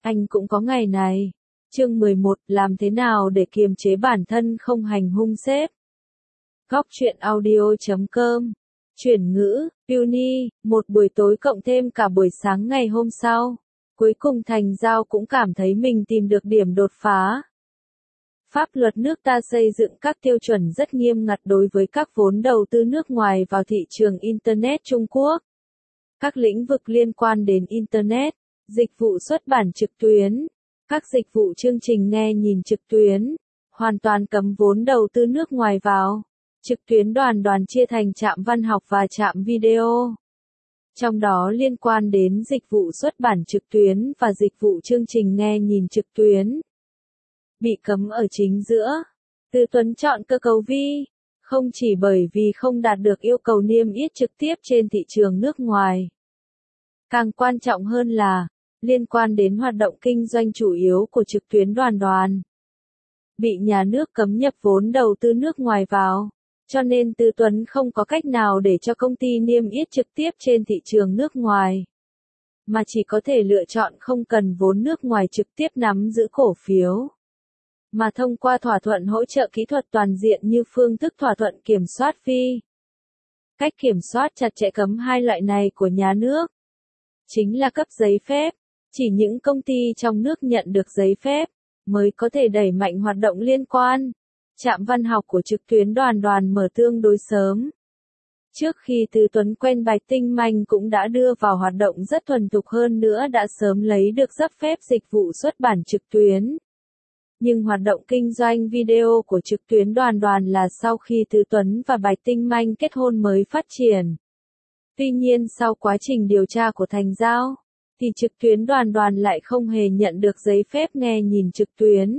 Anh cũng có ngày này. Chương 11, làm thế nào để kiềm chế bản thân không hành hung sếp. Góc truyện audio.com. Chuyển ngữ, Uni, một buổi tối cộng thêm cả buổi sáng ngày hôm sau. Cuối cùng Thành Giao cũng cảm thấy mình tìm được điểm đột phá. Pháp luật nước ta xây dựng các tiêu chuẩn rất nghiêm ngặt đối với các vốn đầu tư nước ngoài vào thị trường Internet Trung Quốc. Các lĩnh vực liên quan đến Internet, dịch vụ xuất bản trực tuyến, các dịch vụ chương trình nghe nhìn trực tuyến, hoàn toàn cấm vốn đầu tư nước ngoài vào. Trực tuyến đoàn chia thành trạm văn học và trạm video. Trong đó liên quan đến dịch vụ xuất bản trực tuyến và dịch vụ chương trình nghe nhìn trực tuyến. Bị cấm ở chính giữa. Từ Tuấn chọn cơ cấu vi, không chỉ bởi vì không đạt được yêu cầu niêm yết trực tiếp trên thị trường nước ngoài. Càng quan trọng hơn là, liên quan đến hoạt động kinh doanh chủ yếu của trực tuyến đoàn. Bị nhà nước cấm nhập vốn đầu tư nước ngoài vào, cho nên Từ Tuấn không có cách nào để cho công ty niêm yết trực tiếp trên thị trường nước ngoài. Mà chỉ có thể lựa chọn không cần vốn nước ngoài trực tiếp nắm giữ cổ phiếu. Mà thông qua thỏa thuận hỗ trợ kỹ thuật toàn diện như phương thức thỏa thuận kiểm soát phi. Cách kiểm soát chặt chẽ cấm hai loại này của nhà nước. Chính là cấp giấy phép. Chỉ những công ty trong nước nhận được giấy phép, mới có thể đẩy mạnh hoạt động liên quan. Trạm văn học của trực tuyến đoàn mở tương đối sớm. Trước khi Từ Tuấn quen Bạch Tinh Manh cũng đã đưa vào hoạt động rất thuần thục hơn nữa đã sớm lấy được giáp phép dịch vụ xuất bản trực tuyến. Nhưng hoạt động kinh doanh video của trực tuyến đoàn là sau khi Từ Tuấn và Bạch Tinh Manh kết hôn mới phát triển. Tuy nhiên sau quá trình điều tra của Thành Giao, thì trực tuyến đoàn lại không hề nhận được giấy phép nghe nhìn trực tuyến.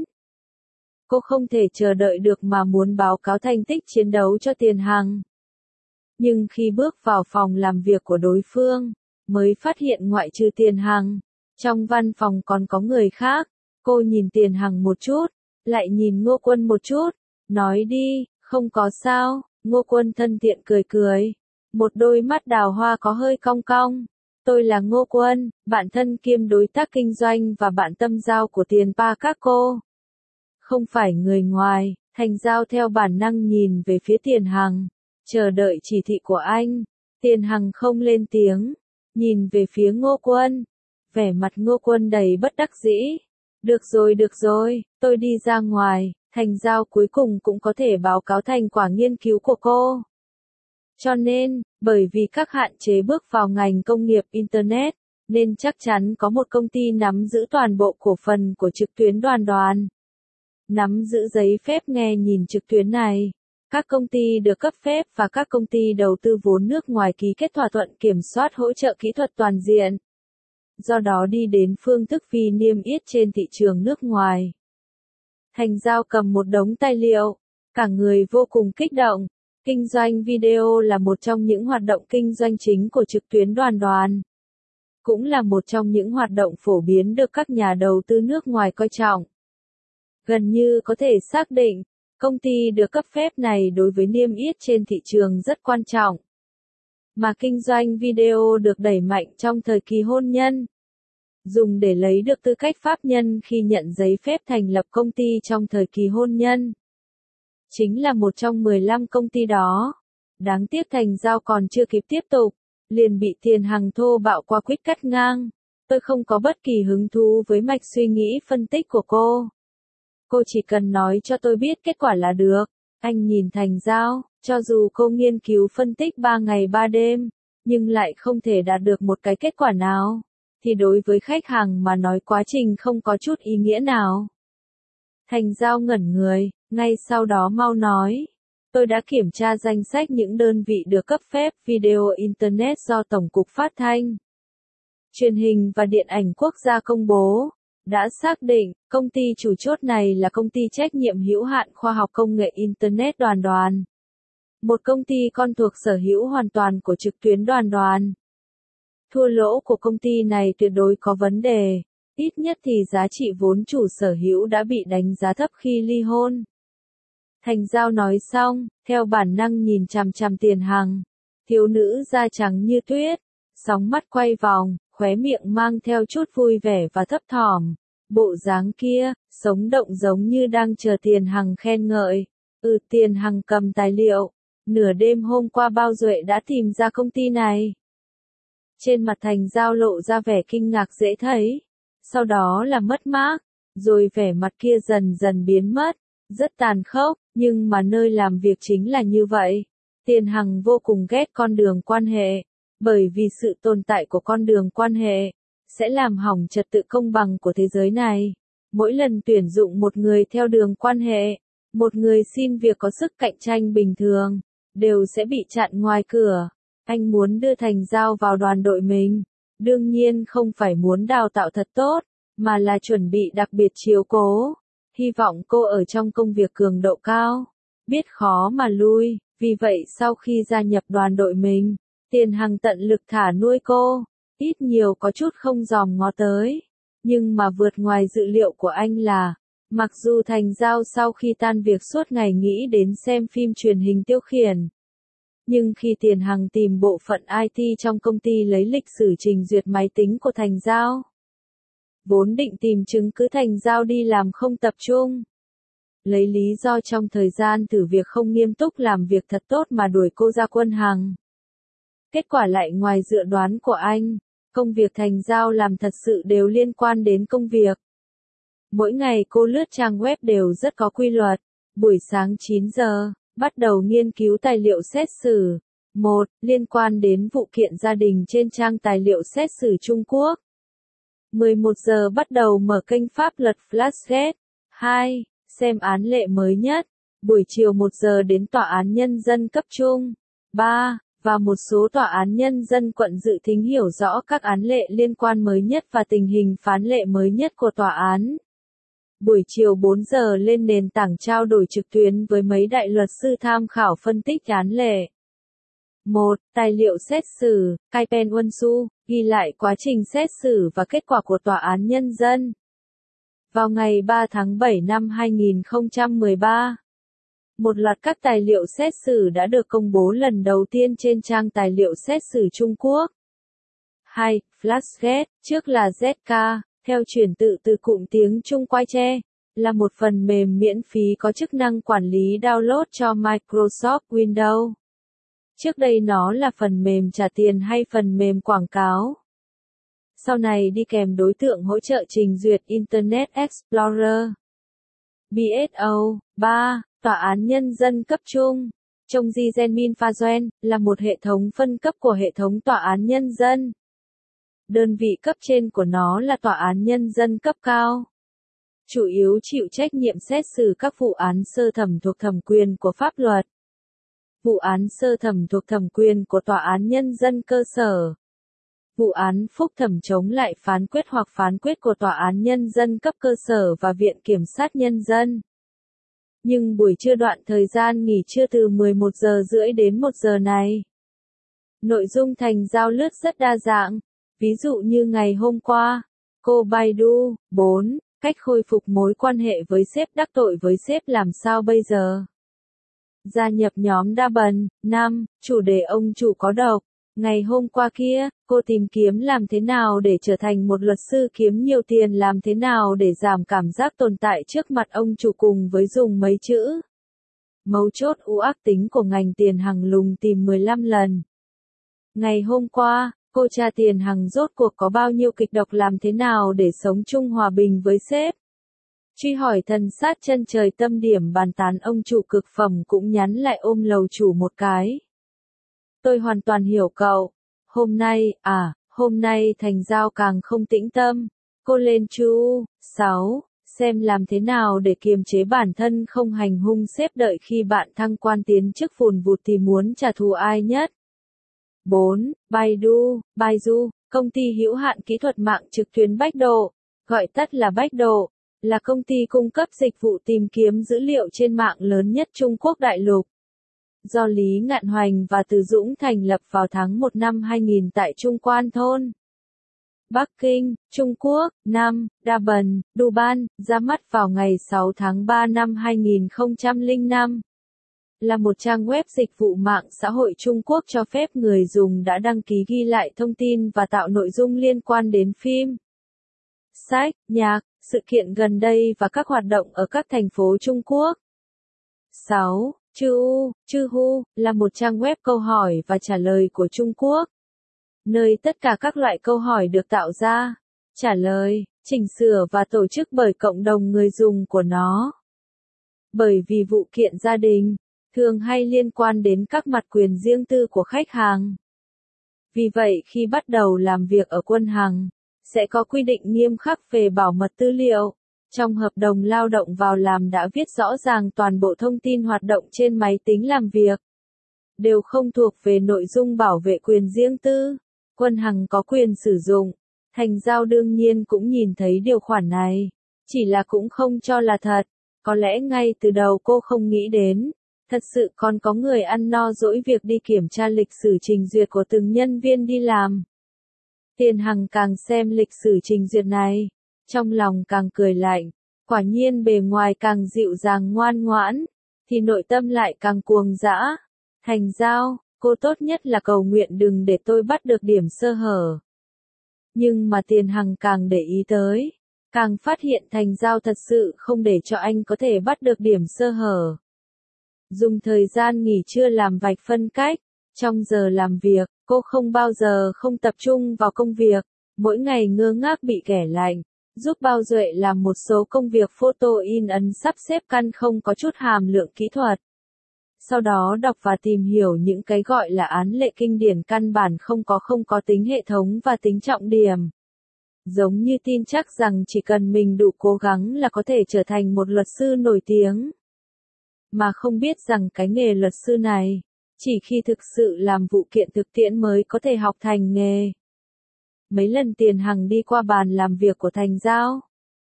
Cô không thể chờ đợi được mà muốn báo cáo thành tích chiến đấu cho Tiền Hằng. Nhưng khi bước vào phòng làm việc của đối phương, mới phát hiện ngoại trừ Tiền Hằng, trong văn phòng còn có người khác. Cô nhìn Tiền Hằng một chút, lại nhìn Ngô Quân một chút, nói đi, không có sao. Ngô Quân thân thiện cười. Một đôi mắt đào hoa có hơi cong cong. Tôi là Ngô Quân, bạn thân kiêm đối tác kinh doanh và bạn tâm giao của Tiền Pa các cô. Không phải người ngoài. Thành Giao theo bản năng nhìn về phía Tiền Hằng, chờ đợi chỉ thị của anh. Tiền Hằng không lên tiếng, nhìn về phía Ngô Quân. Vẻ mặt Ngô Quân đầy bất đắc dĩ. Được rồi, tôi đi ra ngoài. Thành Giao cuối cùng cũng có thể báo cáo thành quả nghiên cứu của cô. Cho nên, bởi vì các hạn chế bước vào ngành công nghiệp Internet, nên chắc chắn có một công ty nắm giữ toàn bộ cổ phần của trực tuyến đoàn. Nắm giữ giấy phép nghe nhìn trực tuyến này. Các công ty được cấp phép và các công ty đầu tư vốn nước ngoài ký kết thỏa thuận kiểm soát hỗ trợ kỹ thuật toàn diện. Do đó đi đến phương thức phi niêm yết trên thị trường nước ngoài. Thành Giao cầm một đống tài liệu, cả người vô cùng kích động. Kinh doanh video là một trong những hoạt động kinh doanh chính của trực tuyến đoàn. Cũng là một trong những hoạt động phổ biến được các nhà đầu tư nước ngoài coi trọng. Gần như có thể xác định, công ty được cấp phép này đối với niêm yết trên thị trường rất quan trọng. Mà kinh doanh video được đẩy mạnh trong thời kỳ hôn nhân. Dùng để lấy được tư cách pháp nhân khi nhận giấy phép thành lập công ty trong thời kỳ hôn nhân. Chính là một trong 15 công ty đó. Đáng tiếc Thành Giao còn chưa kịp tiếp tục, liền bị Tiền Hằng thô bạo qua quýt cắt ngang. Tôi không có bất kỳ hứng thú với mạch suy nghĩ phân tích của cô. Cô chỉ cần nói cho tôi biết kết quả là được. Anh nhìn Thành Giao, cho dù cô nghiên cứu phân tích 3 ngày 3 đêm, nhưng lại không thể đạt được một cái kết quả nào, thì đối với khách hàng mà nói quá trình không có chút ý nghĩa nào. Thành Giao ngẩn người, ngay sau đó mau nói. Tôi đã kiểm tra danh sách những đơn vị được cấp phép video Internet do Tổng cục Phát thanh, Truyền hình và Điện ảnh Quốc gia công bố. Đã xác định, công ty chủ chốt này là công ty trách nhiệm hữu hạn khoa học công nghệ Internet đoàn. Một công ty con thuộc sở hữu hoàn toàn của trực tuyến đoàn. Thua lỗ của công ty này tuyệt đối có vấn đề. Ít nhất thì giá trị vốn chủ sở hữu đã bị đánh giá thấp khi ly hôn. Thành Giao nói xong, theo bản năng nhìn chằm chằm Tiền Hằng. Thiếu nữ da trắng như tuyết, sóng mắt quay vòng, khóe miệng mang theo chút vui vẻ và thấp thỏm. Bộ dáng kia, sống động giống như đang chờ Tiền Hằng khen ngợi. Tiền Hằng cầm tài liệu. Nửa đêm hôm qua Bao Duệ đã tìm ra công ty này. Trên mặt Thành Giao lộ ra vẻ kinh ngạc dễ thấy. Sau đó là mất mát. Rồi vẻ mặt kia dần dần biến mất. Rất tàn khốc, nhưng mà nơi làm việc chính là như vậy. Tiền Hằng vô cùng ghét con đường quan hệ. Bởi vì sự tồn tại của con đường quan hệ sẽ làm hỏng trật tự công bằng của thế giới này. Mỗi lần tuyển dụng một người theo đường quan hệ, một người xin việc có sức cạnh tranh bình thường, đều sẽ bị chặn ngoài cửa. Anh muốn đưa Thành Giao vào đoàn đội mình, đương nhiên không phải muốn đào tạo thật tốt, mà là chuẩn bị đặc biệt chiếu cố. Hy vọng cô ở trong công việc cường độ cao, biết khó mà lui, vì vậy sau khi gia nhập đoàn đội mình, Tiền Hằng tận lực thả nuôi cô, ít nhiều có chút không dòm ngó tới. Nhưng mà vượt ngoài dự liệu của anh là, mặc dù Thành Giao sau khi tan việc suốt ngày nghĩ đến xem phim truyền hình tiêu khiển. Nhưng khi Tiền Hằng tìm bộ phận IT trong công ty lấy lịch sử trình duyệt máy tính của Thành Giao, vốn định tìm chứng cứ Thành Giao đi làm không tập trung. Lấy lý do trong thời gian thử việc không nghiêm túc làm việc thật tốt mà đuổi cô ra quân hằng. Kết quả lại ngoài dự đoán của anh, công việc Thành Giao làm thật sự đều liên quan đến công việc. Mỗi ngày cô lướt trang web đều rất có quy luật. Buổi sáng 9 giờ, bắt đầu nghiên cứu tài liệu xét xử. 1. Liên quan đến vụ kiện gia đình trên trang tài liệu xét xử Trung Quốc. 11 giờ bắt đầu mở kênh pháp luật Flashgate. 2. Xem án lệ mới nhất. Buổi chiều 1 giờ đến Tòa án Nhân dân cấp trung. 3. Và một số tòa án nhân dân quận dự thính hiểu rõ các án lệ liên quan mới nhất và tình hình phán lệ mới nhất của tòa án. Buổi chiều 4 giờ lên nền tảng trao đổi trực tuyến với mấy đại luật sư tham khảo phân tích án lệ. 1. Tài liệu xét xử, Kaipen Wonsu, ghi lại quá trình xét xử và kết quả của tòa án nhân dân. Vào ngày 3 tháng 7 năm 2013, một loạt các tài liệu xét xử đã được công bố lần đầu tiên trên trang tài liệu xét xử Trung Quốc. 2. Flashgate, trước là ZK, theo chuyển tự từ cụm tiếng Trung Quai Che, là một phần mềm miễn phí có chức năng quản lý download cho Microsoft Windows. Trước đây nó là phần mềm trả tiền hay phần mềm quảng cáo. Sau này đi kèm đối tượng hỗ trợ trình duyệt Internet Explorer. BSO. 3. Tòa án Nhân dân cấp trung. Trong Di Genmin Pha Doen, là một hệ thống phân cấp của hệ thống tòa án nhân dân. Đơn vị cấp trên của nó là tòa án nhân dân cấp cao. Chủ yếu chịu trách nhiệm xét xử các vụ án sơ thẩm thuộc thẩm quyền của pháp luật. Vụ án sơ thẩm thuộc thẩm quyền của tòa án nhân dân cơ sở. Vụ án phúc thẩm chống lại phán quyết hoặc phán quyết của tòa án nhân dân cấp cơ sở và viện kiểm sát nhân dân. Nhưng buổi trưa đoạn thời gian nghỉ trưa từ 11 giờ rưỡi đến 1 giờ này. Nội dung Thành Giao lướt rất đa dạng. Ví dụ như ngày hôm qua, cô Baidu. 4. Cách khôi phục mối quan hệ với sếp, đắc tội với sếp làm sao bây giờ? Gia nhập nhóm đa bần. 5. Chủ đề ông chủ có độc. Ngày hôm qua kia, cô tìm kiếm làm thế nào để trở thành một luật sư kiếm nhiều tiền, làm thế nào để giảm cảm giác tồn tại trước mặt ông chủ cùng với dùng mấy chữ. Mấu chốt u ác tính của ngành Tiền Hằng lùng tìm 15 lần. Ngày hôm qua, cô tra Tiền Hằng rốt cuộc có bao nhiêu kịch độc, làm thế nào để sống chung hòa bình với sếp. Truy hỏi thần sát chân trời, tâm điểm bàn tán ông chủ cực phẩm cũng nhắn lại ôm lầu chủ một cái. Tôi hoàn toàn hiểu cậu. Hôm nay Thành Giao càng không tĩnh tâm. Cô lên chu. 6. Xem làm thế nào để kiềm chế bản thân không hành hung sếp, đợi khi bạn thăng quan tiến chức vùn vụt thì muốn trả thù ai nhất. 4. Baidu, công ty hữu hạn kỹ thuật mạng trực tuyến Bách Độ, gọi tắt là Bách Độ, là công ty cung cấp dịch vụ tìm kiếm dữ liệu trên mạng lớn nhất Trung Quốc đại lục. Do Lý Ngạn Hoành và Từ Dũng thành lập vào tháng 1 năm 2000 tại Trung Quan Thôn, Bắc Kinh, Trung Quốc. 5. Đa Bần, Duban, ra mắt vào ngày 6 tháng 3 năm 2005. là một trang web dịch vụ mạng xã hội Trung Quốc cho phép người dùng đã đăng ký ghi lại thông tin và tạo nội dung liên quan đến phim, sách, nhạc, sự kiện gần đây và các hoạt động ở các thành phố Trung Quốc. 6. Zhihu là một trang web câu hỏi và trả lời của Trung Quốc, nơi tất cả các loại câu hỏi được tạo ra, trả lời, chỉnh sửa và tổ chức bởi cộng đồng người dùng của nó. Bởi vì vụ kiện gia đình, thường hay liên quan đến các mặt quyền riêng tư của khách hàng. Vì vậy khi bắt đầu làm việc ở Quân Hằng, sẽ có quy định nghiêm khắc về bảo mật tư liệu. Trong hợp đồng lao động vào làm đã viết rõ ràng toàn bộ thông tin hoạt động trên máy tính làm việc đều không thuộc về nội dung bảo vệ quyền riêng tư. Quân Hằng có quyền sử dụng. Thành Giao đương nhiên cũng nhìn thấy điều khoản này, chỉ là cũng không cho là thật. Có lẽ ngay từ đầu cô không nghĩ đến, thật sự còn có người ăn no dỗi việc đi kiểm tra lịch sử trình duyệt của từng nhân viên đi làm. Tiền Hằng càng xem lịch sử trình duyệt này, trong lòng càng cười lạnh, quả nhiên bề ngoài càng dịu dàng ngoan ngoãn, thì nội tâm lại càng cuồng dã. Thành Giao, cô tốt nhất là cầu nguyện đừng để tôi bắt được điểm sơ hở. Nhưng mà Tiền Hằng càng để ý tới, càng phát hiện Thành Giao thật sự không để cho anh có thể bắt được điểm sơ hở. Dùng thời gian nghỉ trưa làm vạch phân cách, trong giờ làm việc, cô không bao giờ không tập trung vào công việc, mỗi ngày ngơ ngác bị ghẻ lạnh, giúp Bao Duệ làm một số công việc photo in ấn sắp xếp căn không có chút hàm lượng kỹ thuật. Sau đó đọc và tìm hiểu những cái gọi là án lệ kinh điển căn bản không có tính hệ thống và tính trọng điểm. Giống như tin chắc rằng chỉ cần mình đủ cố gắng là có thể trở thành một luật sư nổi tiếng. Mà không biết rằng cái nghề luật sư này, chỉ khi thực sự làm vụ kiện thực tiễn mới có thể học thành nghề. Mấy lần Tiền Hằng đi qua bàn làm việc của Thành Giao,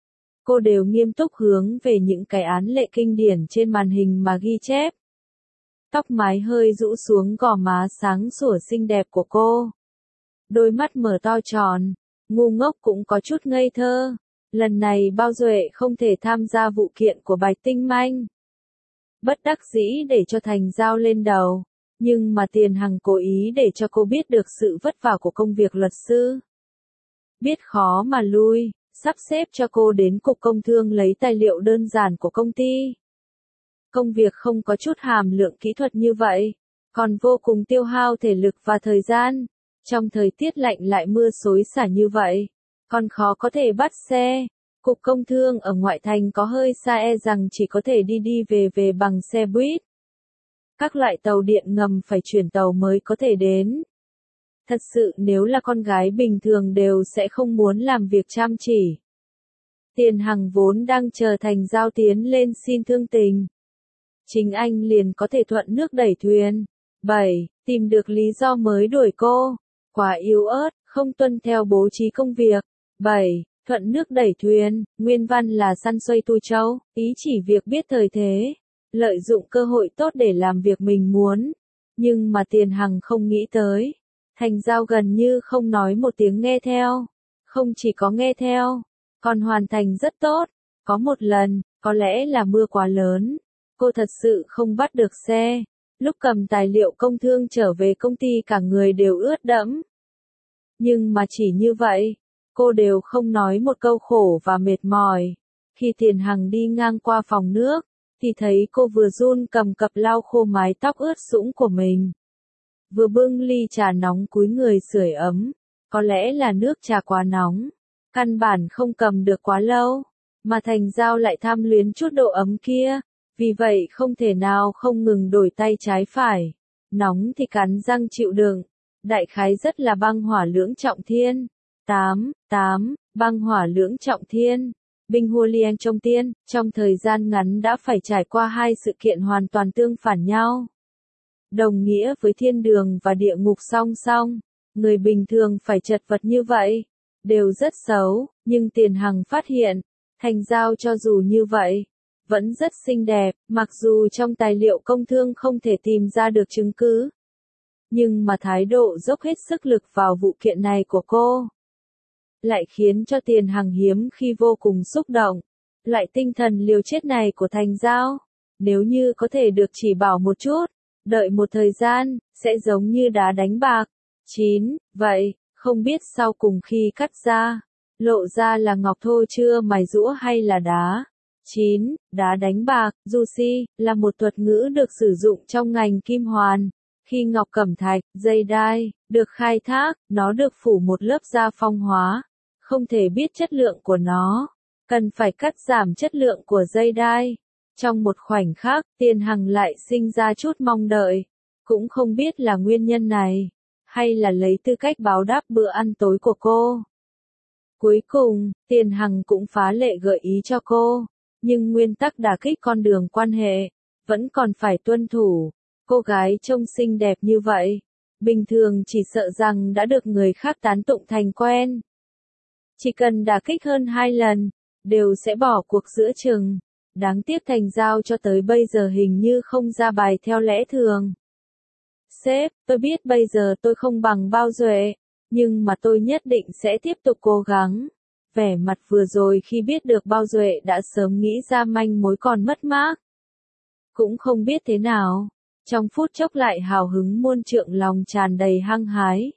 cô đều nghiêm túc hướng về những cái án lệ kinh điển trên màn hình mà ghi chép. Tóc mái hơi rũ xuống gò má sáng sủa xinh đẹp của cô. Đôi mắt mở to tròn, ngu ngốc cũng có chút ngây thơ. Lần này Bao Duệ không thể tham gia vụ kiện của Bạch Tinh Manh. Bất đắc dĩ để cho Thành Giao lên đầu, nhưng mà Tiền Hằng cố ý để cho cô biết được sự vất vả của công việc luật sư. Biết khó mà lui, sắp xếp cho cô đến Cục Công Thương lấy tài liệu đơn giản của công ty. Công việc không có chút hàm lượng kỹ thuật như vậy, còn vô cùng tiêu hao thể lực và thời gian. Trong thời tiết lạnh lại mưa xối xả như vậy, còn khó có thể bắt xe. Cục Công Thương ở ngoại thành có hơi xa, rằng chỉ có thể đi về bằng xe buýt. Các loại tàu điện ngầm phải chuyển tàu mới có thể đến. Thật sự nếu là con gái bình thường đều sẽ không muốn làm việc chăm chỉ. Tiền Hằng vốn đang chờ Thành Giao tiến lên xin thương tình. Chính anh liền có thể thuận nước đẩy thuyền. 7. Tìm được lý do mới đuổi cô. Quá yếu ớt, không tuân theo bố trí công việc. 7. Thuận nước đẩy thuyền, nguyên văn là săn xoay tu châu, ý chỉ việc biết thời thế, lợi dụng cơ hội tốt để làm việc mình muốn. Nhưng mà Tiền Hằng không nghĩ tới. Thành Giao gần như không nói một tiếng nghe theo. Không chỉ có nghe theo, còn hoàn thành rất tốt. Có một lần, có lẽ là mưa quá lớn, cô thật sự không bắt được xe. Lúc cầm tài liệu công thương trở về công ty cả người đều ướt đẫm. Nhưng mà chỉ như vậy, cô đều không nói một câu khổ và mệt mỏi. Khi Tiền Hằng đi ngang qua phòng nước, thì thấy cô vừa run cầm cặp lau khô mái tóc ướt sũng của mình, vừa bưng ly trà nóng cúi người sưởi ấm. Có lẽ là nước trà quá nóng, căn bản không cầm được quá lâu, mà Thành Giao lại tham luyến chút độ ấm kia, vì vậy không thể nào không ngừng đổi tay trái phải. Nóng thì cắn răng chịu đựng, đại khái rất là băng hỏa lưỡng trọng thiên. 8. Băng hỏa lưỡng trọng thiên. Binh Hua Liang Trong Tiên, trong thời gian ngắn đã phải trải qua hai sự kiện hoàn toàn tương phản nhau. Đồng nghĩa với thiên đường và địa ngục song song, người bình thường phải chật vật như vậy, đều rất xấu, nhưng Tiền Hằng phát hiện, Thành Giao cho dù như vậy, vẫn rất xinh đẹp, mặc dù trong tài liệu công thương không thể tìm ra được chứng cứ. Nhưng mà thái độ dốc hết sức lực vào vụ kiện này của cô, lại khiến cho Tiền Hằng hiếm khi vô cùng xúc động. Loại tinh thần liều chết này của Thành Giao, nếu như có thể được chỉ bảo một chút, đợi một thời gian, sẽ giống như đá đánh bạc. 9. Vậy, không biết sau cùng khi cắt ra, lộ ra là ngọc thô chưa mài rũa hay là đá. 9. Đá đánh bạc, Jushi, là một thuật ngữ được sử dụng trong ngành kim hoàn. Khi ngọc cẩm thạch, dây đai, được khai thác, nó được phủ một lớp da phong hóa. Không thể biết chất lượng của nó. Cần phải cắt giảm chất lượng của dây đai. Trong một khoảnh khắc, Tiền Hằng lại sinh ra chút mong đợi. Cũng không biết là nguyên nhân này, hay là lấy tư cách báo đáp bữa ăn tối của cô. Cuối cùng, Tiền Hằng cũng phá lệ gợi ý cho cô. Nhưng nguyên tắc đả kích con đường quan hệ, vẫn còn phải tuân thủ. Cô gái trông xinh đẹp như vậy, bình thường chỉ sợ rằng đã được người khác tán tụng thành quen. Chỉ cần đả kích hơn 2 lần, đều sẽ bỏ cuộc giữa chừng. Đáng tiếc Thành Giao cho tới bây giờ hình như không ra bài theo lẽ thường. Sếp, tôi biết bây giờ tôi không bằng Bao Duệ, nhưng mà tôi nhất định sẽ tiếp tục cố gắng. Vẻ mặt vừa rồi khi biết được Bao Duệ đã sớm nghĩ ra manh mối còn mất mát. Cũng không biết thế nào, trong phút chốc lại hào hứng muôn trượng, lòng tràn đầy hăng hái.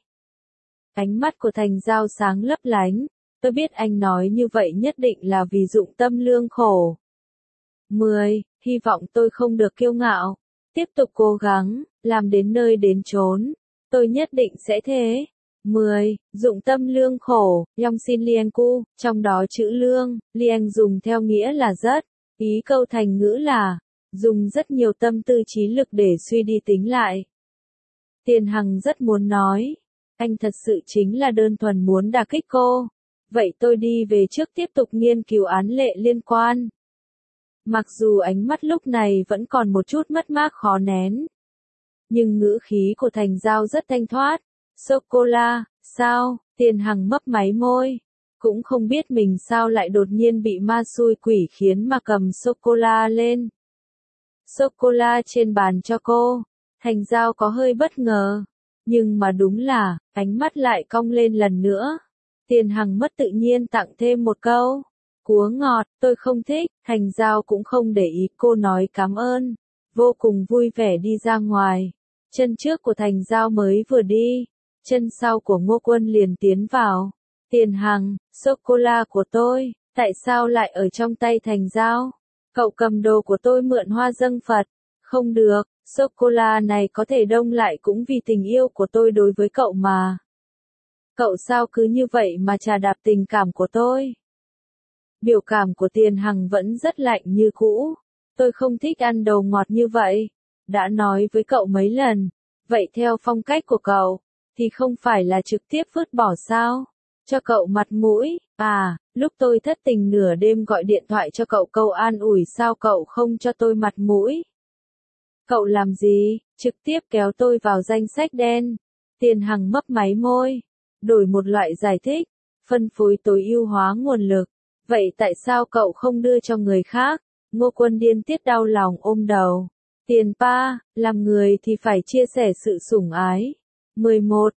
Ánh mắt của Thành Giao sáng lấp lánh, tôi biết anh nói như vậy nhất định là vì dụng tâm lương khổ. 10. Hy vọng tôi không được kiêu ngạo, tiếp tục cố gắng, làm đến nơi đến chốn, tôi nhất định sẽ thế. 10. Dụng tâm lương khổ, Yongsin Lienku, trong đó chữ lương, Lieng dùng theo nghĩa là rất, ý câu thành ngữ là, dùng rất nhiều tâm tư trí lực để suy đi tính lại. Tiền Hằng rất muốn nói, anh thật sự chính là đơn thuần muốn đả kích cô. Vậy tôi đi về trước tiếp tục nghiên cứu án lệ liên quan. Mặc dù ánh mắt lúc này vẫn còn một chút mất mát khó nén, nhưng ngữ khí của Thành Giao rất thanh thoát. Sô-cô-la, sao? Tiền Hằng mấp máy môi. Cũng không biết mình sao lại đột nhiên bị ma xui quỷ khiến mà cầm sô-cô-la lên. Sô-cô-la trên bàn cho cô. Thành Giao có hơi bất ngờ. Nhưng mà đúng là, ánh mắt lại cong lên lần nữa. Tiền Hằng mất tự nhiên tặng thêm một câu. Cúa ngọt, tôi không thích. Thành Giao cũng không để ý cô nói cảm ơn. Vô cùng vui vẻ đi ra ngoài. Chân trước của Thành Giao mới vừa đi, chân sau của Ngô Quân liền tiến vào. Tiền Hằng, sô-cô-la của tôi, tại sao lại ở trong tay Thành Giao? Cậu cầm đồ của tôi mượn hoa dâng Phật. Không được, sô-cô-la này có thể đông lại cũng vì tình yêu của tôi đối với cậu mà. Cậu sao cứ như vậy mà trà đạp tình cảm của tôi? Biểu cảm của Tiền Hằng vẫn rất lạnh như cũ. Tôi không thích ăn đồ ngọt như vậy. Đã nói với cậu mấy lần. Vậy theo phong cách của cậu, thì không phải là trực tiếp vứt bỏ sao? Cho cậu mặt mũi. À, lúc tôi thất tình nửa đêm gọi điện thoại cho cậu câu an ủi, sao cậu không cho tôi mặt mũi? Cậu làm gì? Trực tiếp kéo tôi vào danh sách đen. Tiền Hằng mấp máy môi. Đổi một loại giải thích. Phân phối tối ưu hóa nguồn lực. Vậy tại sao cậu không đưa cho người khác? Ngô Quân điên tiết đau lòng ôm đầu. Tiền pa, làm người thì phải chia sẻ sự sủng ái. 11,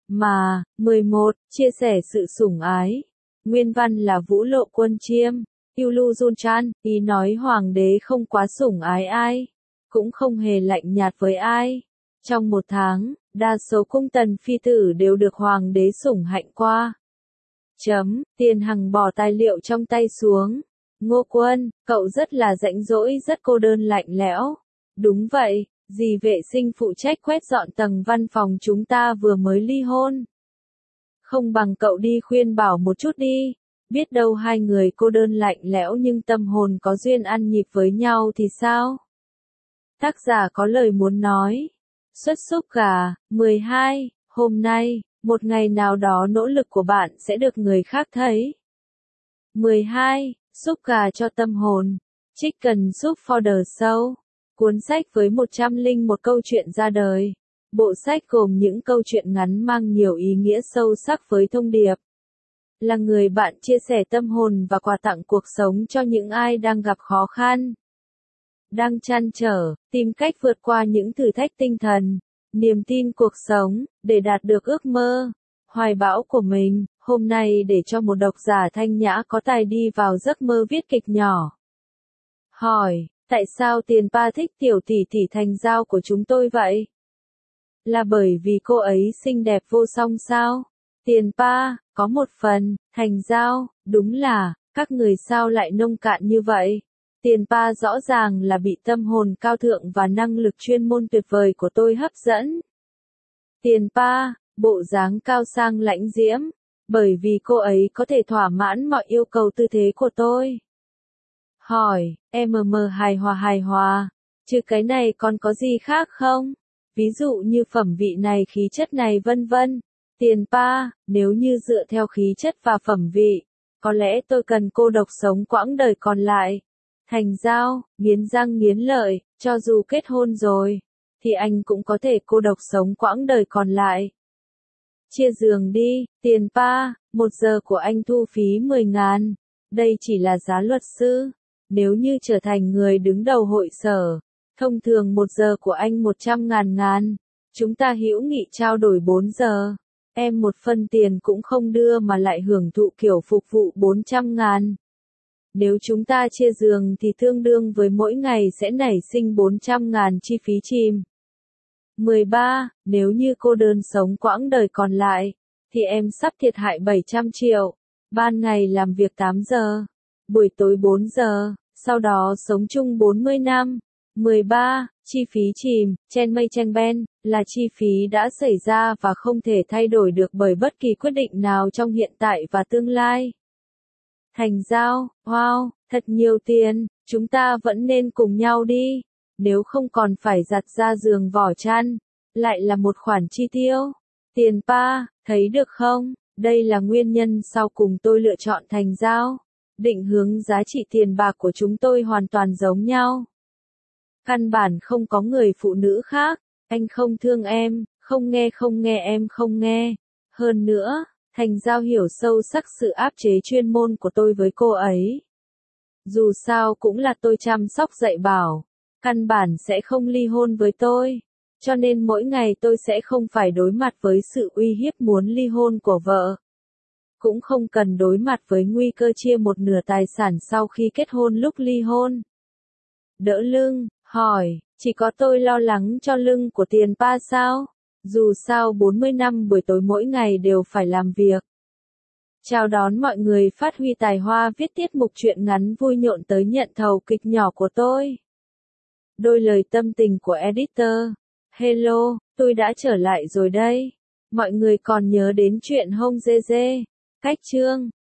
11, chia sẻ sự sủng ái. Nguyên văn là Vũ Lộ Quân Chiêm. Yulu Junchan, ý nói hoàng đế không quá sủng ái ai, cũng không hề lạnh nhạt với ai. Trong một tháng, đa số cung tần phi tử đều được hoàng đế sủng hạnh qua. Tiền Hằng bỏ tài liệu trong tay xuống. Ngô Quân, cậu rất là rãnh rỗi, rất cô đơn lạnh lẽo. Đúng vậy, dì vệ sinh phụ trách quét dọn tầng văn phòng chúng ta vừa mới ly hôn. Không bằng cậu đi khuyên bảo một chút đi. Biết đâu hai người cô đơn lạnh lẽo nhưng tâm hồn có duyên ăn nhịp với nhau thì sao? Tác giả có lời muốn nói. Xuất xúc gà. 12. Hôm nay, một ngày nào đó nỗ lực của bạn sẽ được người khác thấy. 12. Xúc gà cho tâm hồn. Chicken Soup for the Soul. Cuốn sách với 101 câu chuyện ra đời. Bộ sách gồm những câu chuyện ngắn mang nhiều ý nghĩa sâu sắc với thông điệp. Là người bạn chia sẻ tâm hồn và quà tặng cuộc sống cho những ai đang gặp khó khăn. Đang trăn trở, tìm cách vượt qua những thử thách tinh thần, niềm tin cuộc sống, để đạt được ước mơ, hoài bão của mình. Hôm nay để cho một độc giả thanh nhã có tài đi vào giấc mơ viết kịch nhỏ. Hỏi, Tại sao Tiền Pa thích tiểu tỷ tỷ Thành Giao của chúng tôi vậy? Là bởi vì cô ấy xinh đẹp vô song sao? Tiền Pa, có một phần. Thành Giao, đúng là, các người sao lại nông cạn như vậy? Tiền Pa rõ ràng là bị tâm hồn cao thượng và năng lực chuyên môn tuyệt vời của tôi hấp dẫn. Tiền Pa, bộ dáng cao sang lãnh diễm, bởi vì cô ấy có thể thỏa mãn mọi yêu cầu tư thế của tôi. Hỏi, hài hòa, chứ cái này còn có gì khác không? Ví dụ như phẩm vị này, khí chất này vân vân. Tiền Pa, nếu như dựa theo khí chất và phẩm vị, có lẽ tôi cần cô độc sống quãng đời còn lại. Thành Giao, nghiến răng nghiến lợi, cho dù kết hôn rồi, thì anh cũng có thể cô độc sống quãng đời còn lại. Chia giường đi, Tiền Pa, 1 giờ của anh thu phí 10.000. Đây chỉ là giá luật sư. Nếu như trở thành người đứng đầu hội sở, thông thường 1 giờ của anh 100.000. Chúng ta hữu nghị trao đổi 4 giờ. Em 1 phân tiền cũng không đưa mà lại hưởng thụ kiểu phục vụ 400.000. Nếu chúng ta chia giường thì tương đương với mỗi ngày sẽ nảy sinh 400.000 chi phí chìm. 13. Nếu như cô đơn sống quãng đời còn lại, thì em sắp thiệt hại 700 triệu. Ban ngày làm việc 8 giờ, buổi tối 4 giờ, sau đó sống chung 40 năm. 13. Chi phí chìm, chen mây chen ben, là chi phí đã xảy ra và không thể thay đổi được bởi bất kỳ quyết định nào trong hiện tại và tương lai. Thành Giao, wow, thật nhiều tiền, chúng ta vẫn nên cùng nhau đi. Nếu không còn phải giặt ra giường vỏ chăn, lại là một khoản chi tiêu. Tiền Pa, thấy được không? Đây là nguyên nhân sau cùng tôi lựa chọn Thành Giao. Định hướng giá trị tiền bạc của chúng tôi hoàn toàn giống nhau. Căn bản không có người phụ nữ khác. Anh không thương em, không nghe em không nghe. Hơn nữa, Thành Giao hiểu sâu sắc sự áp chế chuyên môn của tôi với cô ấy. Dù sao cũng là tôi chăm sóc dạy bảo, căn bản sẽ không ly hôn với tôi. Cho nên mỗi ngày tôi sẽ không phải đối mặt với sự uy hiếp muốn ly hôn của vợ. Cũng không cần đối mặt với nguy cơ chia 1/2 tài sản sau khi kết hôn lúc ly hôn. Đỡ lưng, hỏi, chỉ có tôi lo lắng cho lưng của Tiền Pa sao? Dù sao 40 năm buổi tối mỗi ngày đều phải làm việc. Chào đón mọi người phát huy tài hoa viết tiết mục truyện ngắn vui nhộn tới nhận thầu kịch nhỏ của tôi. Đôi lời tâm tình của editor. Hello, tôi đã trở lại rồi đây. Mọi người còn nhớ đến chuyện Hông Dê Dê, cách chương.